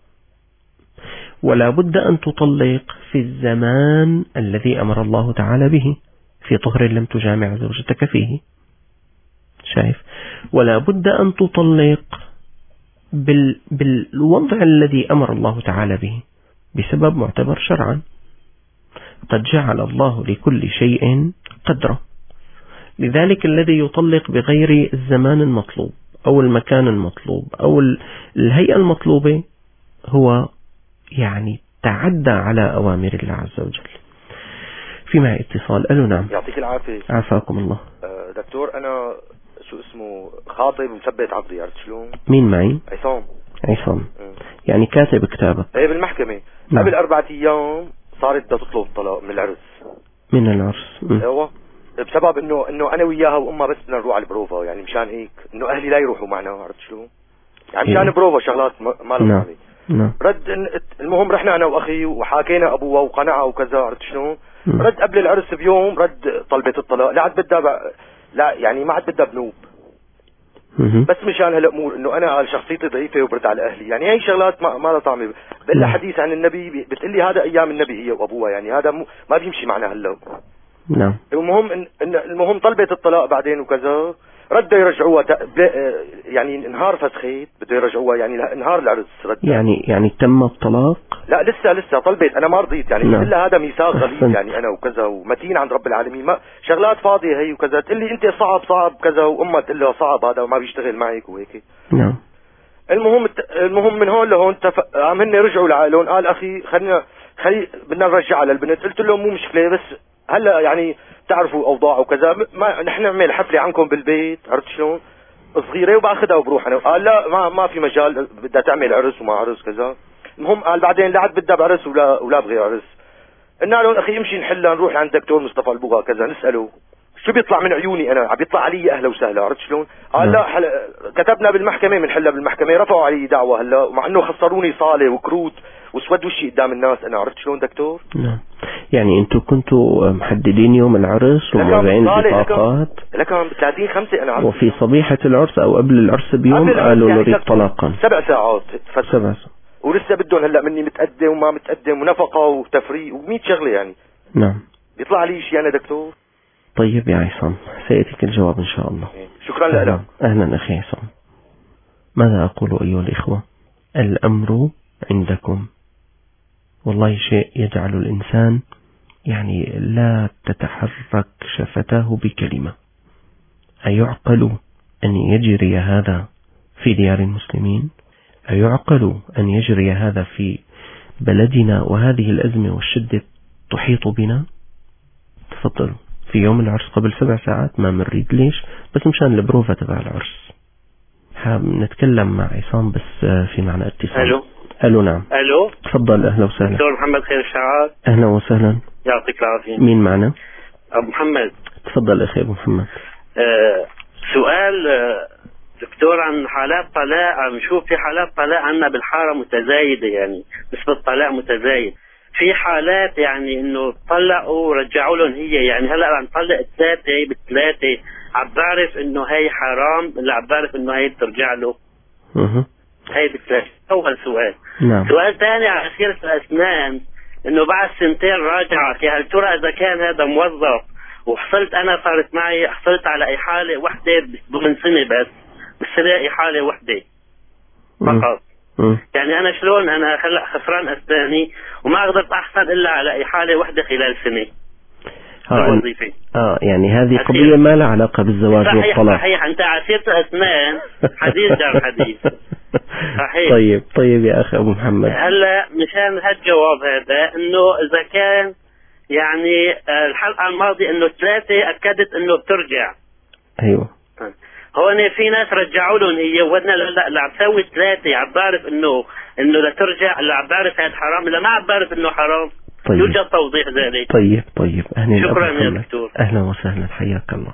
ولا بد أن تطلق في الزمان الذي أمر الله تعالى به، في طهر لم تجامع زوجتك فيه. شايف؟ ولا بد أن تطلق بالوضع الذي أمر الله تعالى به بسبب معتبر شرعا. قد جعل الله لكل شيء قدرا. لذلك الذي يطلق بغير الزمان المطلوب أو المكان المطلوب أو الهيئة المطلوبة هو يعني تعدى على أوامر الله عز وجل. في معي اتصال. ألو. نعم. يعطيك العافية. عافاكم الله. دكتور، أنا شو اسمه خاطب مثبت عقدي، عرفت شلون؟ مين معي؟ عصام. يعني كاتب كتابك؟ ايه، بالمحكمة. نعم. قبل 4 أيام صارت بدها تطلب الطلاق من العرس. من العرس؟ ايوه، بسبب انه انا وياها وامها بس بدنا نروح على البروفا، يعني مشان هيك انه اهلي لا يروحوا معنا، عرفت شلون؟ يعني مشان بروفا شغلات ما لها نعم. نعم. رد المهم رحنا انا واخي وحاكينا ابوها وقنعها وكذا، عرفت شلون؟ رد قبل العرس بيوم رد طلبت الطلاق، لا عاد بدها لا يعني ما عاد بدها بنوب. بس مشان هالامور انه انا شخصيتي ضعيفه وبرد على اهلي، يعني هي شغلات ما لها طعمه. بلا حديث عن النبي بتقول لي هذا ايام النبي هي وابوها، يعني هذا ما بيمشي معنا هلا. نعم. المهم طلبت الطلاق بعدين وكذا، رد يرجعوها يعني نهار فسخيت بده يرجعوها، يعني نهار العرس رد. يعني تم الطلاق؟ لا لسه طلبت، انا ما رضيت يعني. نعم. الا هذا ميثاق غليظ يعني انا وكذا ومتين عند رب العالمين، ما شغلات فاضيه هي وكذا. تقول لي انت صعب كذا، وامها تقول لها صعب هذا وما بيشتغل معك وهيك. نعم. المهم من هون لهون هن رجعوا لعائلون، قال اخي خلي بدنا نرجعها للبنت. قلت لهم مو مشكله، بس هلا يعني تعرفوا اوضاع وكذا، ما نحن نعمل حفله عندكم بالبيت، عرفت شلون، صغيره وباخذها وبروح انا. قال لا ما في مجال، بدها تعمل عرس وما عرس كذا. المهم قال بعدين لا عاد بدها بعرس ولا بغي عرس. قلنا له اخي امشي نحلها، نروح عند دكتور مصطفى البغا كذا نساله شو بيطلع من عيوني انا، عم بيطلع علي اهلا وسهلا، عرفت شلون. قال لا كتبنا بالمحكمه بنحلها بالمحكمه، رفعوا علي دعوه هلا، مع انه خسروني صاله وكروت وسود وشي قدام الناس انا، عرفت شلون دكتور. نعم. يعني انتم كنتوا محددين يوم العرس وموضعين بطاقات لكن 30/5 انا عرفت. وفي صبيحة العرس او قبل العرس بيوم قالوا يعني نريد طلاقا 7 ساعات 7 ساعات، ولسه بدهم هلا مني متقدم وما متقدم ونفقه وتفريق و100 شغله يعني. نعم. بيطلع لي شيء انا دكتور. طيب يا عصام، سيأتيك الجواب ان شاء الله. شكرا لك. اهلا اخي عصام. ماذا اقول ايها الاخوة؟ الامر عندكم، والله شيء يجعل الانسان يعني لا تتحرك شفتاه بكلمة. أيعقل أن يجري هذا في ديار المسلمين؟ أيعقل أن يجري هذا في بلدنا وهذه الأزمة والشدة تحيط بنا؟ تفضلوا في يوم العرس قبل 7 ساعات ما منريد، ليش؟ بس مشان البروفة تبع العرس. نتكلم مع عصام بس في معنى اتصال. ألو نعم. ألو تفضل. أهلا وسهلا. دكتور محمد خير الشعار. أهلا وسهلا. يعطيك العافية. مين معنا؟ أبو محمد. تفضل أخي أبو محمد. سؤال دكتور عن حالات طلاق. عم نشوف في حالات طلاق عنا بالحارة متزايدة، يعني نسبة الطلاق متزايد. في حالات يعني انه طلقوا ورجعوا لهم هي، يعني هلا عم طلق 3 ب3 عم بعرف انه هي حرام، اللي عم بعرف انه هي بترجع له. هي ب3. اول سؤال. نعم. سؤال ثاني على سيرة الاسنان، انه بعد 2 راجعت، هل ترى اذا كان هذا موظف وحصلت انا صارت معي حصلت على احالة وحدة ضمن سنة بس احالة وحدة فقط. يعني انا شلون انا هلا خسران اسناني وما قدرت احصل الا على احالة وحدة خلال سنة الوظيفة. يعني هذه قضية ما لها علاقة بالزواج والطلاق. صحيح انت على سيرة الاسنان حديث جار حديث. صحيح. طيب يا اخي ابو محمد، هلا مشان هالجواب هذا انه اذا كان يعني الحلقة الماضية انه 3 اكدت انه بترجع. ايوه. هون في ناس رجعوا لهم هي، وانا لا اللي عم سوي 3 عم بعرف انه لا ترجع، اللي عم بعرف هذا حرام، اللي ما عم بعرف انه حرام. طيب. يوجد توضيح ذلك. طيب اهلا. شكرا يا دكتور. اهلا وسهلا، حياك الله.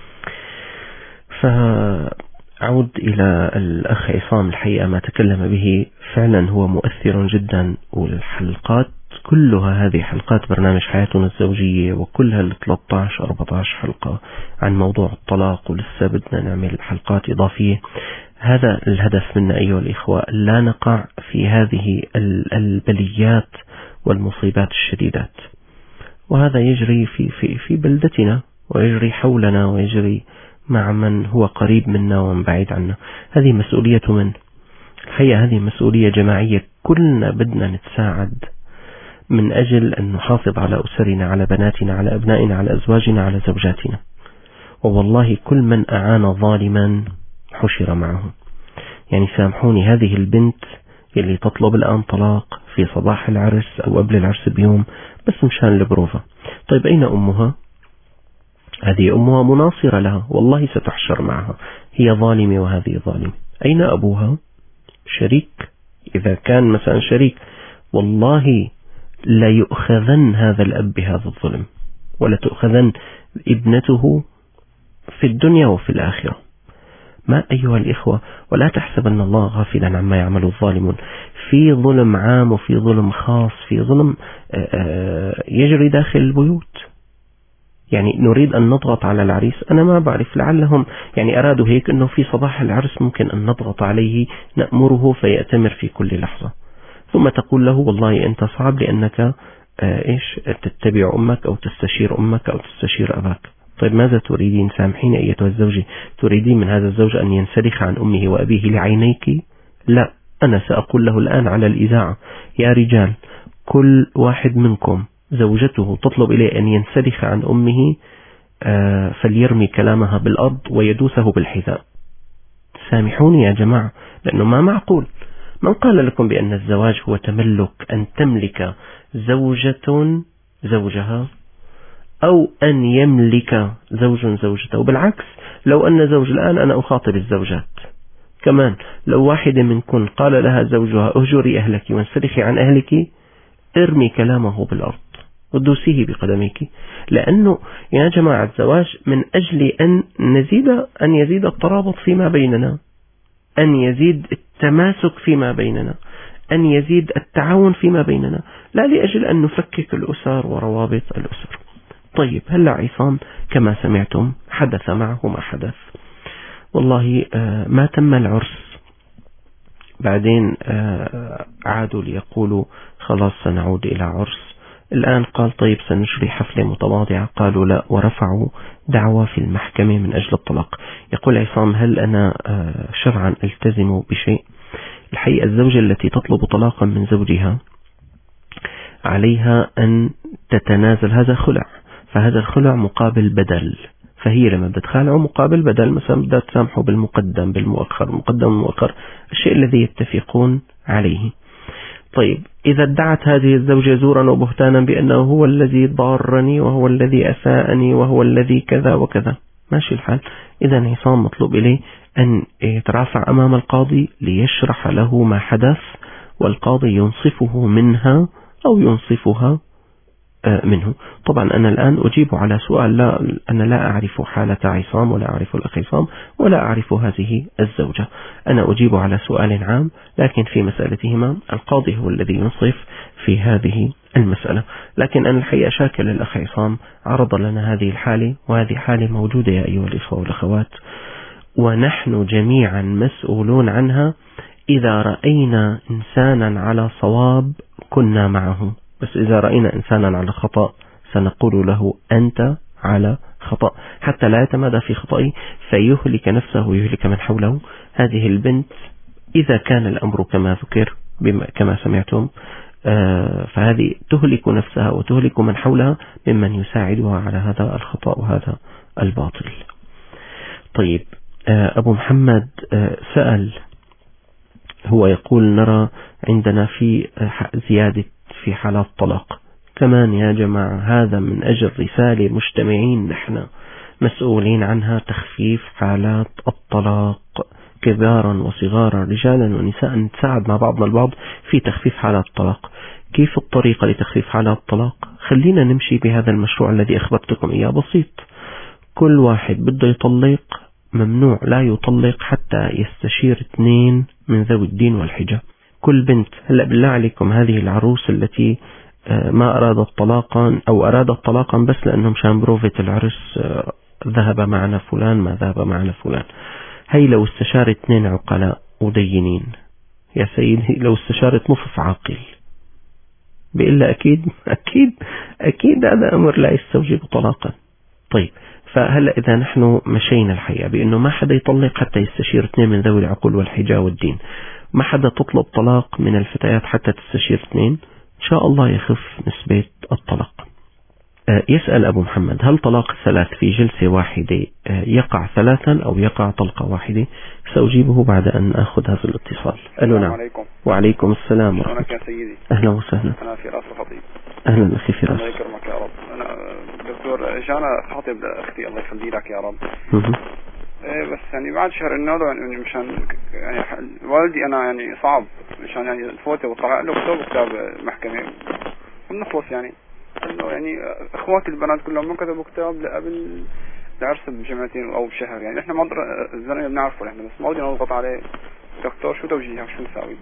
فأعود إلى الأخ عصام، الحقيقة ما تكلم به فعلا هو مؤثر جدا، والحلقات كلها هذه حلقات برنامج حياتنا الزوجية وكلها 13-14 حلقة عن موضوع الطلاق، ولسه بدنا نعمل حلقات إضافية. هذا الهدف منا أيها الإخوة، لا نقع في هذه البليات والمصيبات الشديدات، وهذا يجري في بلدتنا ويجري حولنا ويجري مع من هو قريب منا ومن بعيد عنا. هذه مسؤولية من الحقيقة، هذه مسؤولية جماعية، كلنا بدنا نتساعد من أجل أن نحافظ على أسرنا، على بناتنا، على أبنائنا، على أزواجنا، على زوجاتنا. ووالله كل من أعان ظالما حشر معه. يعني سامحوني، هذه البنت يلي تطلب الآن طلاق في صباح العرس أو قبل العرس بيوم بس مشان البروفة، طيب أين أمها؟ هذه أمها مناصرة لها، والله ستحشر معها، هي ظالمة وهذه ظالمة. أين أبوها؟ شريك. إذا كان مثلا شريك، والله لا يؤخذن هذا الأب بهذا الظلم، ولا تؤخذن ابنته في الدنيا وفي الآخرة. ما أيها الإخوة، ولا تحسبن الله غافلا عما يعمل الظالمون. في ظلم عام وفي ظلم خاص، في ظلم يجري داخل البيوت. يعني نريد أن نضغط على العريس، أنا ما بعرف، لعلهم يعني أرادوا هيك أنه في صباح العرس ممكن أن نضغط عليه، نأمره فيأتمر في كل لحظة، ثم تقول له والله أنت صعب لأنك تتبع أمك أو تستشير أمك أو تستشير أباك. طيب ماذا تريدين؟ سامحين أيتها الزوجة، تريدين من هذا الزوج أن ينسلخ عن أمه وأبيه لعينيك؟ لا، أنا سأقول له الآن على الإذاعة: يا رجال، كل واحد منكم زوجته تطلب إليه أن ينسلخ عن أمه فليرمي كلامها بالأرض ويدوسه بالحذاء. سامحوني يا جماعة، لأنه ما معقول. من قال لكم بأن الزواج هو تملك، أن تملك زوجها أو أن يملك زوج زوجته؟ بالعكس، لو أن زوج، الآن أنا أخاطب الزوجات كمان، لو واحد منكن قال لها زوجها اهجري أهلك وانسلخي عن أهلك، ارمي كلامه بالأرض ودوسيه بقدمك. لأنه يا جماعة الزواج من أجل أن يزيد الترابط فيما بيننا، أن يزيد التماسك فيما بيننا، أن يزيد التعاون فيما بيننا، لا لأجل أن نفكك الأسر وروابط الأسر. طيب هلا عصام كما سمعتم حدث معه ما حدث، والله ما تم العرس، بعدين عادوا ليقولوا خلاص سنعود إلى عرس. الآن قال طيب سنجري حفلة متواضعة، قالوا لا، ورفعوا دعوى في المحكمة من أجل الطلاق. يقول عصام هل أنا شرعا التزم بشيء؟ الحقيقة الزوجة التي تطلب طلاقا من زوجها عليها أن تتنازل، هذا خلع، فهذا الخلع مقابل بدل، فهي لما بتخالعه مقابل بدل، مثلا بدها تسامحه بالمقدم بالمؤخر، مقدم المؤخر، الشيء الذي يتفقون عليه. طيب إذا ادعت هذه الزوجة زورا وبهتانا بأنه هو الذي ضارني وهو الذي أساءني وهو الذي كذا وكذا، ماشي الحال، إذا عصام مطلوب إليه أن يترافع أمام القاضي ليشرح له ما حدث، والقاضي ينصفه منها أو ينصفها منه. طبعا أنا الآن أجيب على سؤال، لا، أنا لا أعرف حالة عصام ولا أعرف الأخ عصام ولا أعرف هذه الزوجة، أنا أجيب على سؤال عام، لكن في مسألتهما القاضي هو الذي ينصف في هذه المسألة. لكن أنا الحقيقة شاكر للأخ عصام، عرض لنا هذه الحالة، وهذه حالة موجودة يا أيها الإخوة والأخوات، ونحن جميعا مسؤولون عنها. إذا رأينا إنسانا على صواب كنا معه، بس إذا رأينا إنسانا على خطأ سنقول له أنت على خطأ، حتى لا يتمادى في خطئه فيهلك نفسه ويهلك من حوله. هذه البنت إذا كان الأمر كما ذكر كما سمعتم، فهذه تهلك نفسها وتهلك من حولها ممن يساعدها على هذا الخطأ وهذا الباطل. طيب أبو محمد سأل، هو يقول نرى عندنا في زيادة في حالات طلاق كمان يا جماعة، هذا من أجل رسالة مجتمعين نحن مسؤولين عنها، تخفيف حالات الطلاق كبارا وصغارا، رجالا ونساء، نتساعد مع بعضنا البعض في تخفيف حالات الطلاق. كيف الطريقة لتخفيف حالات الطلاق؟ خلينا نمشي بهذا المشروع الذي أخبرتكم إياه، بسيط. كل واحد بده يطلق ممنوع لا يطلق حتى يستشير 2 من ذوي الدين والحجة. كل بنت، هلأ بالله عليكم هذه العروس التي ما أرادت طلاقا أو أرادت طلاقا بس لأنه مشان بروفة العرس ذهب معنا فلان ما ذهب معنا فلان، هي لو استشارت 2 عقلاء ودينين يا سيدي، لو استشارت نصف عاقل بإلا أكيد هذا أمر لا يستوجب طلاقا. طيب فهلأ إذا نحن مشينا الحقيقة بأنه ما حدا يطلق حتى يستشير 2 من ذوي العقول والحجة والدين، ما حدا تطلب طلاق من الفتيات حتى تستشير 2، إن شاء الله يخف نسبة الطلاق. يسأل أبو محمد هل طلاق الثلاث في جلسة واحدة يقع 3 أو يقع طلقة واحدة؟ سأجيبه بعد أن أخذ هذا الاتصال. السلام عليكم. وعليكم السلام ورحمة الله. يا سيدي. أهلا وسهلا. أنا فراس الخطيب. أهلا أخي فراس. الله يكرمك يا رب. أنا دكتور جانا خاطب لأختي الله يخلي لك يا رب. بس يعني بعد شهر النور يعني مشان يعني والدي أنا يعني صعب مشان يعني الفوتة وطلع له كتاب محكمة ونخلص يعني إنه يعني إخواتي البنات كلهم ما كتبوا كتاب قبل العرس بجمعتين أو بشهر، يعني إحنا مضر الزلمة بنعرفه إحنا بس ما بدنا نضغط عليه. دكتور شو توجيهك، شو نساوي؟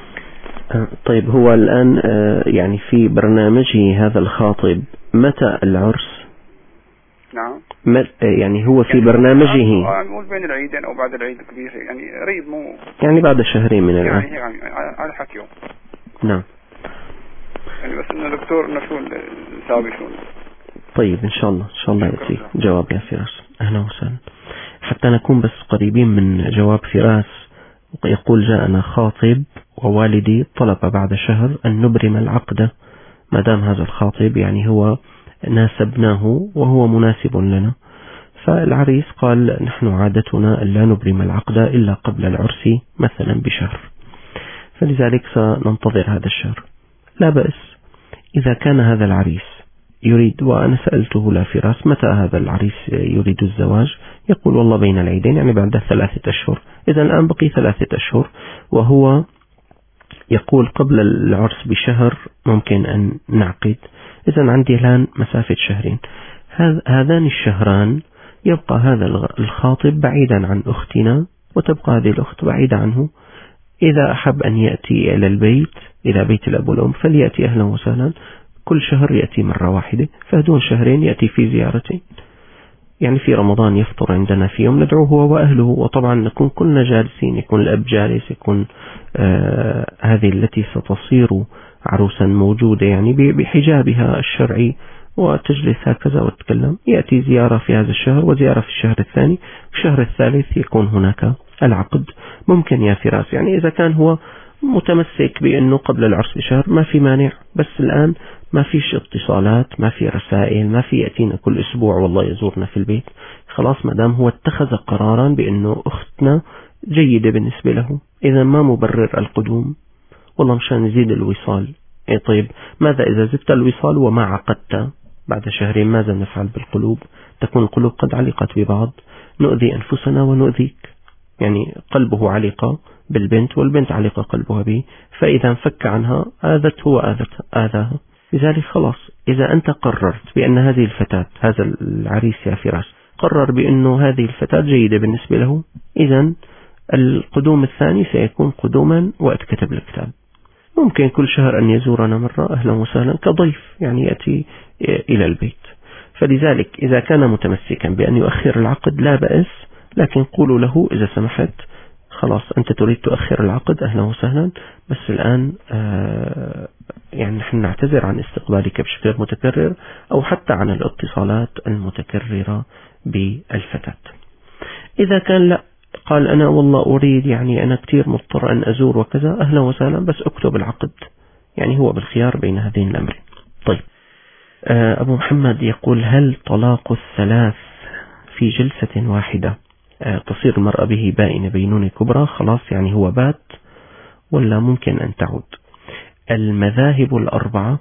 طيب هو الآن يعني في برنامجه هذا الخاطب متى العرس؟ نعم. يعني هو في برنامجه نقول بين العيدين أو بعد العيد الكبير، يعني قريب مو يعني بعد 2 شهر من الآن يعني على حكيه. نعم. يعني بس إنه دكتور إنه شو نساوي شو. طيب إن شاء الله يأتي جواب يا فراس. أهلا وسهلا. حتى نكون بس قريبين من جواب فراس، يقول جاءنا خاطب ووالدي طلب بعد شهر أن نبرم العقد، ما دام هذا الخاطب يعني هو ناسبناه وهو مناسب لنا، فالعريس قال نحن عادتنا أن لا نبرم العقد إلا قبل العرس مثلا بشهر، فلذلك سننتظر هذا الشهر. لا بأس إذا كان هذا العريس يريد، وأنا سألته لا فراس متى هذا العريس يريد الزواج، يقول والله بين العيدين يعني بعد 3 أشهر. إذا الآن بقي 3 أشهر، وهو يقول قبل العرس بشهر ممكن أن نعقد. إذا عندي الآن مسافة شهرين، هذان الشهران يبقى هذا الخاطب بعيدا عن أختنا، وتبقى هذه الأخت بعيدة عنه. إذا أحب أن يأتي إلى البيت، إلى بيت الأب والأم، فليأتي أهلا وسهلا. كل شهر يأتي مرة واحدة، فهدون شهرين يأتي في زيارتين. يعني في رمضان يفطر عندنا في يوم، ندعوه هو وأهله، وطبعا نكون كلنا جالسين، يكون الأب جالس، يكون هذه التي ستصير عروسا موجودة يعني بحجابها الشرعي، وتجلس هكذا وتتكلم. يأتي زيارة في هذا الشهر، وزيارة في الشهر الثاني، في الشهر الثالث يكون هناك العقد. ممكن يا فراس يعني إذا كان هو متمسك بأنه قبل العرس بشهر ما في مانع، بس الآن ما فيش اتصالات، ما في رسائل، ما في يأتينا كل أسبوع والله يزورنا في البيت. خلاص مدام هو اتخذ قرارا بأنه أختنا جيدة بالنسبة له، إذا ما مبرر القدوم والله مشان نزيد الوصال. طيب ماذا إذا زدت الوصال وما عقدت بعد شهرين؟ ماذا نفعل بالقلوب؟ تكون القلوب قد علقت ببعض، نؤذي أنفسنا ونؤذيك. يعني قلبه علق بالبنت، والبنت علق قلبها به، فإذا انفك عنها آذته وآذاها. لذلك خلاص إذا أنت قررت بأن هذه الفتاة، هذا العريس يا فراس قرر بأنه هذه الفتاة جيدة بالنسبة له، إذن القدوم الثاني سيكون قدوما وقت كتب الكتاب. ممكن كل شهر أن يزورنا مرة أهلا وسهلا كضيف، يعني يأتي إلى البيت. فلذلك إذا كان متمسكا بأن يؤخر العقد لا بأس، لكن قولوا له إذا سمحت خلاص أنت تريد تؤخر العقد أهلا وسهلا، بس الآن يعني نحن نعتذر عن استقبالك بشكل متكرر، أو حتى عن الاتصالات المتكررة بالفتاة. إذا كان لا، قال أنا والله أريد، يعني أنا كتير مضطر أن أزور وكذا، أهلا وسهلا، بس أكتب العقد. يعني هو بالخيار بين هذين الأمرين. طيب أبو محمد يقول هل طلاق الثلاث في جلسة واحدة تصير المرأة به بائنة بينونة كبرى خلاص، يعني هو بات، ولا ممكن أن تعود؟ المذاهب الأربعة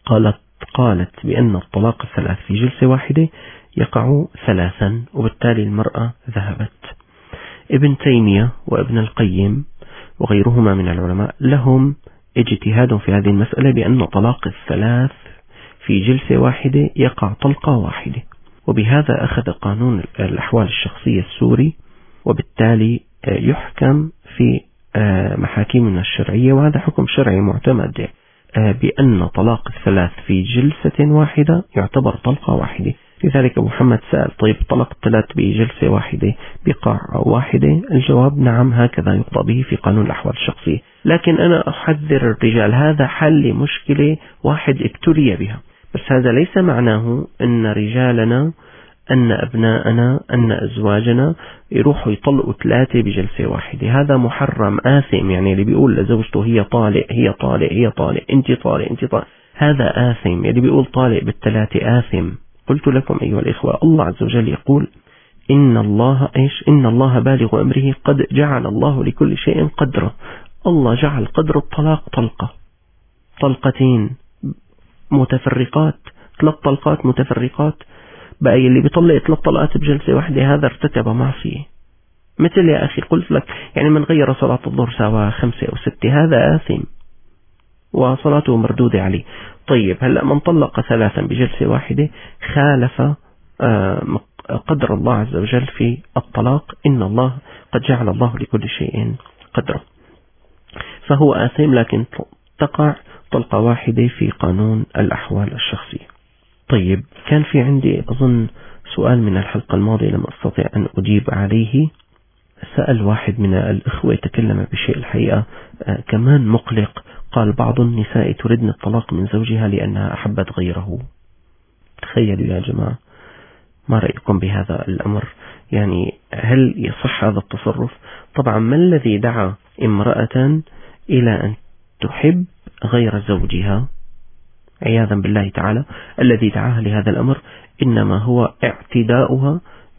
قالت بأن الطلاق الثلاث في جلسة واحدة يقع 3، وبالتالي المرأة ذهبت. ابن تيمية وابن القيم وغيرهما من العلماء لهم اجتهاد في هذه المسألة بأن طلاق الثلاث في جلسة واحدة يقع طلقة واحدة، وبهذا أخذ قانون الأحوال الشخصية السوري، وبالتالي يحكم في محاكمنا الشرعية، وهذا حكم شرعي معتمد بأن طلاق الثلاث في جلسة واحدة يعتبر طلقة واحدة. لذلك أبو محمد سأل طيب طلاق الثلاث بجلسة واحدة بقاع واحدة؟ الجواب نعم، هكذا يقضى به في قانون الأحوال الشخصية. لكن أنا أحذر الرجال، هذا حل لمشكلة واحد ابتلي بها، بس هذا ليس معناه أن رجالنا، أن أبناءنا، أن أزواجنا يروحوا يطلقوا 3 بجلسة واحدة. هذا محرم آثم. يعني اللي بيقول لزوجته هي طالق هي طالق هي طالق، أنت طالق أنت طالق، هذا آثم. اللي بيقول طالق بال3 آثم. قلت لكم أيها الإخوة الله عز وجل يقول إن الله بالغ أمره قد جعل الله لكل شيء قدرا. الله جعل قدر الطلاق طلقة، طلقتين متفرقات، 3 طلقات متفرقات. بقى اللي بيطلق 3 طلقات بجلسة واحدة هذا ارتكب معصية. مثل يا أخي قلت لك يعني من غير صلاة الظهر سواء 5 أو 6 هذا آثم وصلاته مردودة عليه. طيب هلأ من طلق 3 بجلسة واحدة خالف قدر الله عز وجل في الطلاق، إن الله قد جعل الله لكل شيء قدره، فهو آثم، لكن تقع طلقة واحدة في قانون الأحوال الشخصية. طيب كان في عندي أظن سؤال من الحلقة الماضية لم أستطيع أن أجيب عليه. سأل واحد من الإخوة تكلم بشيء الحقيقة كمان مقلق، قال بعض النساء تردن الطلاق من زوجها لأنها أحبت غيره. تخيلوا يا جماعة، ما رأيكم بهذا الأمر؟ يعني هل يصح هذا التصرف؟ طبعا ما الذي دعا امرأة إلى أن تحب غير زوجها عياذا بالله تعالى؟ الذي دعاها لهذا الأمر إنما هو اعتداؤها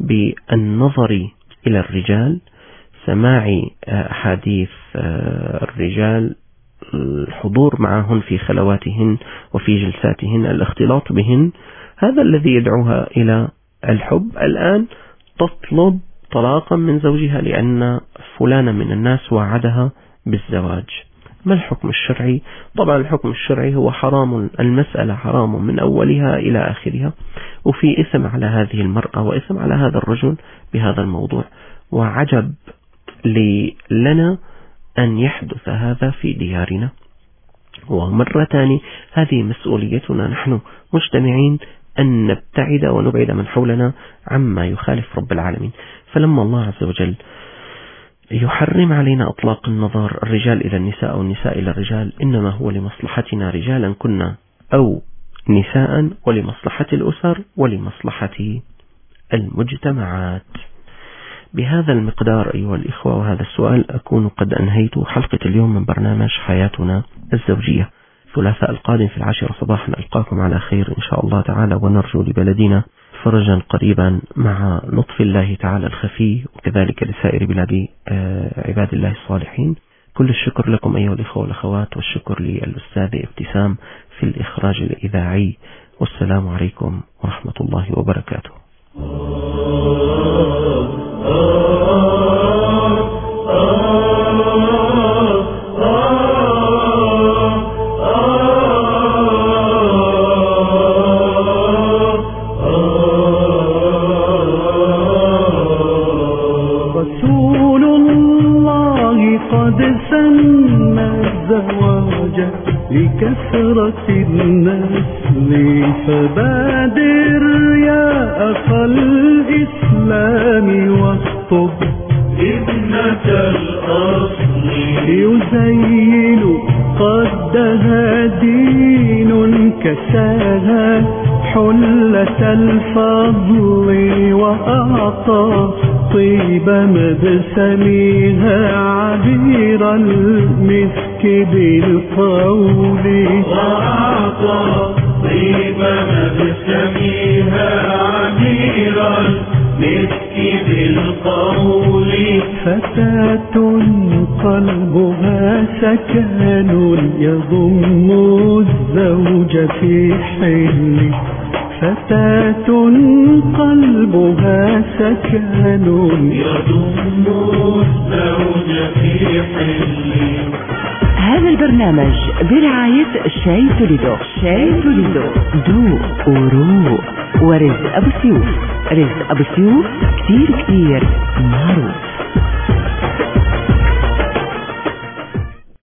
بالنظر إلى الرجال، سماع أحاديث الرجال، الحضور معهن في خلواتهن وفي جلساتهن، الاختلاط بهن، هذا الذي يدعوها إلى الحب. الآن تطلب طلاقا من زوجها لأن فلانا من الناس وعدها بالزواج. ما الحكم الشرعي؟ طبعا الحكم الشرعي هو حرام، المسألة حرام من أولها إلى آخرها، وفي إثم على هذه المرأة وإثم على هذا الرجل بهذا الموضوع. وعجب لنا أن يحدث هذا في ديارنا. ومرة ثانية هذه مسؤوليتنا نحن مجتمعين أن نبتعد ونبعد من حولنا عما يخالف رب العالمين. فلما الله عز وجل يحرم علينا أطلاق النظر الرجال إلى النساء أو النساء إلى الرجال، إنما هو لمصلحتنا رجالا كنا أو نساء، ولمصلحة الأسر ولمصلحة المجتمعات. بهذا المقدار أيها الإخوة وهذا السؤال أكون قد أنهيت حلقة اليوم من برنامج حياتنا الزوجية. الثلاثاء القادم في 10 صباحا ألقاكم على خير إن شاء الله تعالى، ونرجو لبلدنا فرجا قريبا مع لطف الله تعالى الخفي، وكذلك لسائر بلاد عباد الله الصالحين. كل الشكر لكم أيها الإخوة والأخوات، والشكر للأستاذ ابتسام في الإخراج الإذاعي، والسلام عليكم ورحمة الله وبركاته. رسول الله قد سن الزواج لكثرة النسل، فبادر يا أخا الإسلام واخطب ابنة الأصل، يزين قدها دين كساها حلة الفضل، وأعطى طيب مبسمها عبير المسك بالقول، وأعطى طيب مبسمها عبير المسك بالقول. فتاة قلبها سكن يضم الزوج في حل، فتاة قلبها سكن يضم الزوج في حل. هذا البرنامج برعاية شاي توليدو. شاي توليدو ذوق وروق. ورزق أبو سيوف. رزق أبو سيوف كتير معروف.